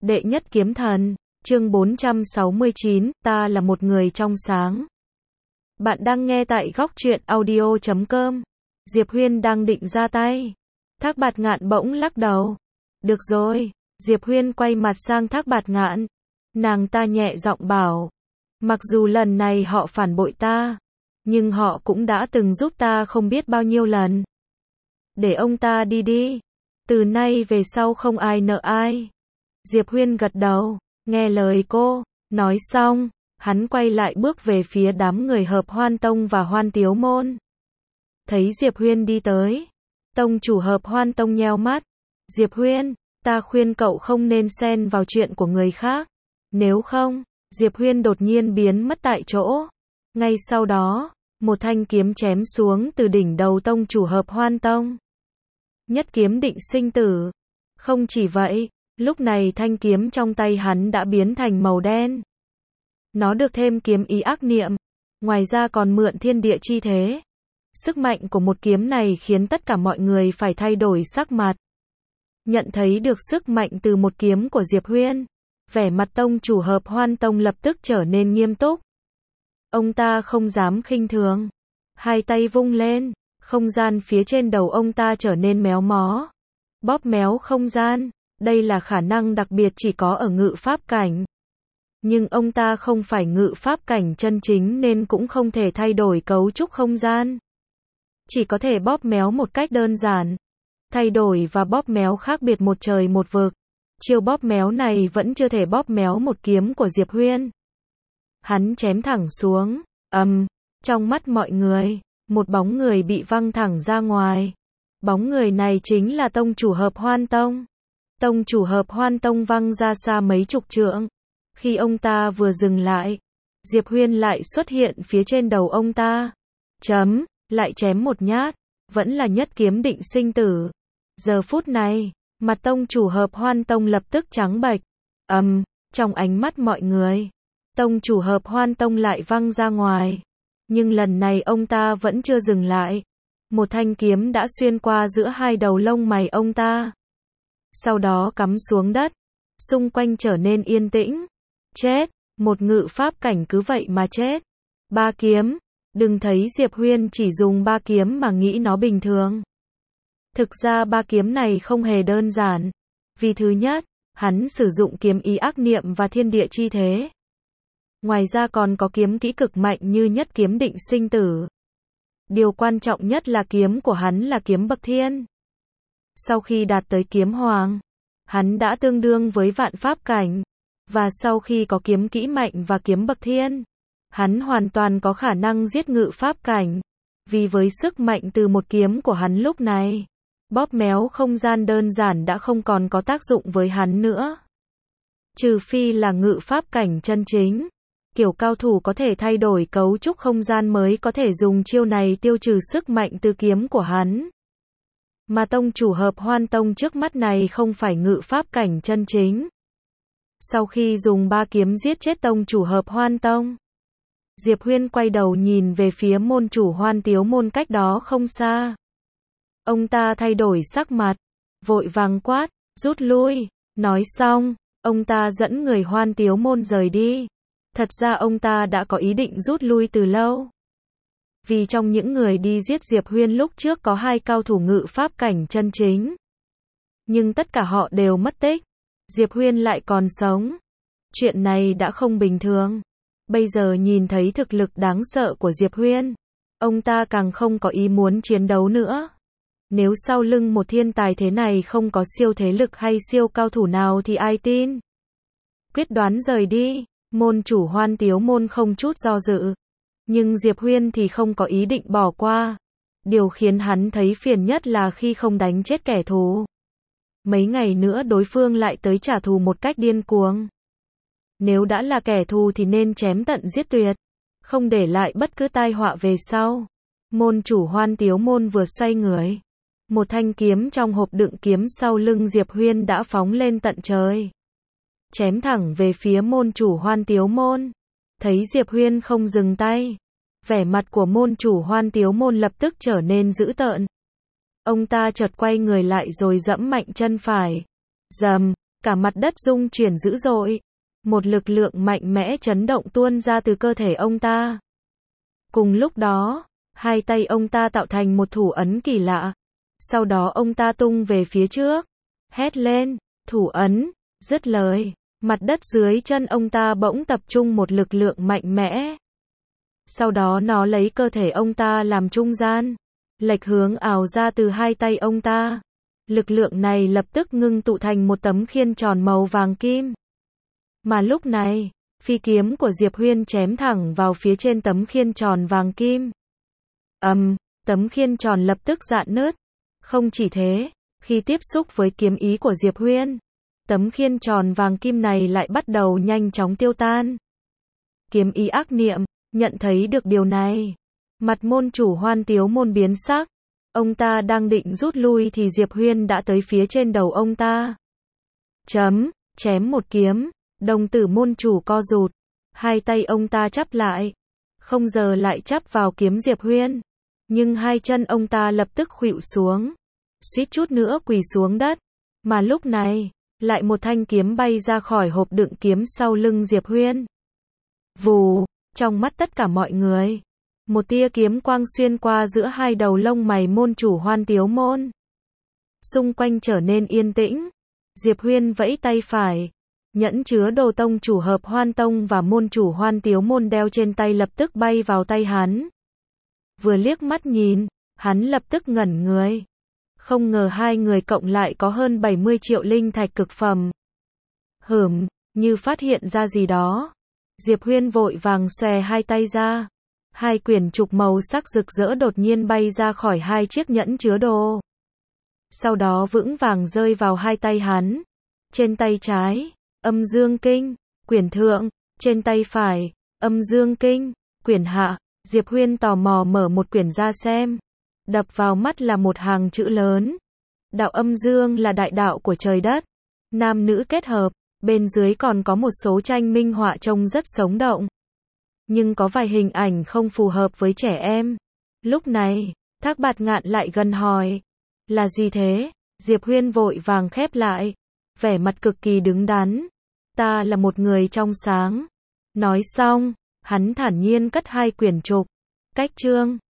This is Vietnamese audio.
Đệ nhất kiếm thần, chương 469, ta là một người trong sáng. Bạn đang nghe tại góc truyện audio.com. Diệp Huyên đang định ra tay. Thác Bạt Ngạn bỗng lắc đầu. Được rồi, Diệp Huyên quay mặt sang Thác Bạt Ngạn. Nàng ta nhẹ giọng bảo. Mặc dù lần này họ phản bội ta, nhưng họ cũng đã từng giúp ta không biết bao nhiêu lần. Để ông ta đi đi. Từ nay về sau không ai nợ ai. Diệp Huyên gật đầu, nghe lời cô. Nói xong, hắn quay lại bước về phía đám người Hợp Hoan Tông và Hoan Tiếu Môn. Thấy Diệp Huyên đi tới, tông chủ Hợp Hoan Tông nheo mắt. Diệp Huyên, ta khuyên cậu không nên xen vào chuyện của người khác. Nếu không, Diệp Huyên đột nhiên biến mất tại chỗ. Ngay sau đó, một thanh kiếm chém xuống từ đỉnh đầu tông chủ Hợp Hoan Tông. Nhất kiếm định sinh tử. Không chỉ vậy, lúc này thanh kiếm trong tay hắn đã biến thành màu đen. Nó được thêm kiếm ý ác niệm, ngoài ra còn mượn thiên địa chi thế. Sức mạnh của một kiếm này khiến tất cả mọi người phải thay đổi sắc mặt. Nhận thấy được sức mạnh từ một kiếm của Diệp Huyên, vẻ mặt tông chủ Hợp Hoan Tông lập tức trở nên nghiêm túc. Ông ta không dám khinh thường. Hai tay vung lên, không gian phía trên đầu ông ta trở nên méo mó. Bóp méo không gian, đây là khả năng đặc biệt chỉ có ở ngự pháp cảnh. Nhưng ông ta không phải ngự pháp cảnh chân chính nên cũng không thể thay đổi cấu trúc không gian. Chỉ có thể bóp méo một cách đơn giản. Thay đổi và bóp méo khác biệt một trời một vực. Chiêu bóp méo này vẫn chưa thể bóp méo một kiếm của Diệp Huyên. Hắn chém thẳng xuống, trong mắt mọi người, một bóng người bị văng thẳng ra ngoài. Bóng người này chính là tông chủ Hợp Hoan Tông. Tông chủ Hợp Hoan Tông văng ra xa mấy chục trượng. Khi ông ta vừa dừng lại, Diệp Huyên lại xuất hiện phía trên đầu ông ta. Lại chém một nhát, vẫn là nhất kiếm định sinh tử. Giờ phút này, mặt tông chủ Hợp Hoan Tông lập tức trắng bệch. Trong ánh mắt mọi người, tông chủ Hợp Hoan Tông lại văng ra ngoài. Nhưng lần này ông ta vẫn chưa dừng lại. Một thanh kiếm đã xuyên qua giữa hai đầu lông mày ông ta. Sau đó cắm xuống đất. Xung quanh trở nên yên tĩnh. Chết, một ngự pháp cảnh cứ vậy mà chết. Ba kiếm, đừng thấy Diệp Huyên chỉ dùng ba kiếm mà nghĩ nó bình thường. Thực ra ba kiếm này không hề đơn giản. Vì thứ nhất, hắn sử dụng kiếm ý ác niệm và thiên địa chi thế. Ngoài ra còn có kiếm kỹ cực mạnh như nhất kiếm định sinh tử. Điều quan trọng nhất là kiếm của hắn là kiếm bậc thiên. Sau khi đạt tới kiếm hoàng, hắn đã tương đương với vạn pháp cảnh. Và sau khi có kiếm kỹ mạnh và kiếm bậc thiên, hắn hoàn toàn có khả năng giết ngự pháp cảnh. Vì với sức mạnh từ một kiếm của hắn lúc này, bóp méo không gian đơn giản đã không còn có tác dụng với hắn nữa. Trừ phi là ngự pháp cảnh chân chính. Kiểu cao thủ có thể thay đổi cấu trúc không gian mới có thể dùng chiêu này tiêu trừ sức mạnh từ kiếm của hắn. Mà tông chủ Hợp Hoan Tông trước mắt này không phải ngự pháp cảnh chân chính. Sau khi dùng ba kiếm giết chết tông chủ Hợp Hoan Tông, Diệp Huyên quay đầu nhìn về phía môn chủ Hoan Tiếu Môn cách đó không xa. Ông ta thay đổi sắc mặt, vội vàng quát, rút lui. Nói xong, ông ta dẫn người Hoan Tiếu Môn rời đi. Thật ra ông ta đã có ý định rút lui từ lâu. Vì trong những người đi giết Diệp Huyên lúc trước có hai cao thủ ngự pháp cảnh chân chính. Nhưng tất cả họ đều mất tích. Diệp Huyên lại còn sống. Chuyện này đã không bình thường. Bây giờ nhìn thấy thực lực đáng sợ của Diệp Huyên, ông ta càng không có ý muốn chiến đấu nữa. Nếu sau lưng một thiên tài thế này không có siêu thế lực hay siêu cao thủ nào thì ai tin? Quyết đoán rời đi. Môn chủ Hoan Tiếu Môn không chút do dự. Nhưng Diệp Huyên thì không có ý định bỏ qua. Điều khiến hắn thấy phiền nhất là khi không đánh chết kẻ thù. Mấy ngày nữa đối phương lại tới trả thù một cách điên cuồng. Nếu đã là kẻ thù thì nên chém tận giết tuyệt. Không để lại bất cứ tai họa về sau. Môn chủ Hoan Tiếu Môn vừa xoay người. Một thanh kiếm trong hộp đựng kiếm sau lưng Diệp Huyên đã phóng lên tận trời. Chém thẳng về phía môn chủ Hoan Tiếu Môn. Thấy Diệp Huyên không dừng tay, vẻ mặt của môn chủ Hoan Tiếu Môn lập tức trở nên dữ tợn. Ông ta chợt quay người lại rồi giẫm mạnh chân phải. cả mặt đất rung chuyển dữ dội. Một lực lượng mạnh mẽ chấn động tuôn ra từ cơ thể ông ta. Cùng lúc đó, hai tay ông ta tạo thành một thủ ấn kỳ lạ. Sau đó ông ta tung về phía trước. Hét lên, thủ ấn, dứt lời. Mặt đất dưới chân ông ta bỗng tập trung một lực lượng mạnh mẽ. Sau đó nó lấy cơ thể ông ta làm trung gian. Lệch hướng ào ra từ hai tay ông ta. Lực lượng này lập tức ngưng tụ thành một tấm khiên tròn màu vàng kim. Mà lúc này, phi kiếm của Diệp Huyên chém thẳng vào phía trên tấm khiên tròn vàng kim. Tấm khiên tròn lập tức rạn nứt. Không chỉ thế, khi tiếp xúc với kiếm ý của Diệp Huyên, tấm khiên tròn vàng kim này lại bắt đầu nhanh chóng tiêu tan. Kiếm ý ác niệm, nhận thấy được điều này. Mặt môn chủ Hoan Tiếu Môn biến sắc. Ông ta đang định rút lui thì Diệp Huyên đã tới phía trên đầu ông ta. Chém một kiếm, đồng tử môn chủ co rụt. Hai tay ông ta chắp lại. Không giờ lại chắp vào kiếm Diệp Huyên. Nhưng hai chân ông ta lập tức khuỵu xuống. Suýt chút nữa quỳ xuống đất. Mà lúc này, lại một thanh kiếm bay ra khỏi hộp đựng kiếm sau lưng Diệp Huyên. Vù, trong mắt tất cả mọi người. Một tia kiếm quang xuyên qua giữa hai đầu lông mày môn chủ Hoan Tiếu Môn. Xung quanh trở nên yên tĩnh. Diệp Huyên vẫy tay phải. Nhẫn chứa đồ tông chủ hợp Hoan Tông và môn chủ Hoan Tiếu Môn đeo trên tay lập tức bay vào tay hắn. Vừa liếc mắt nhìn, hắn lập tức ngẩn người. Không ngờ hai người cộng lại có hơn 70 triệu linh thạch cực phẩm. Như phát hiện ra gì đó. Diệp Huyên vội vàng xòe hai tay ra. Hai quyển trục màu sắc rực rỡ đột nhiên bay ra khỏi hai chiếc nhẫn chứa đồ. Sau đó vững vàng rơi vào hai tay hắn. Trên tay trái, Âm Dương Kinh, quyển thượng. Trên tay phải, Âm Dương Kinh, quyển hạ. Diệp Huyên tò mò mở một quyển ra xem. Đập vào mắt là một hàng chữ lớn. Đạo âm dương là đại đạo của trời đất. Nam nữ kết hợp. Bên dưới còn có một số tranh minh họa trông rất sống động. Nhưng có vài hình ảnh không phù hợp với trẻ em. Lúc này, Thác Bạt Ngạn lại gần hỏi. Là gì thế? Diệp Huyên vội vàng khép lại. Vẻ mặt cực kỳ đứng đắn. Ta là một người trong sáng. Nói xong, hắn thản nhiên cất hai quyển trục. Cách chương.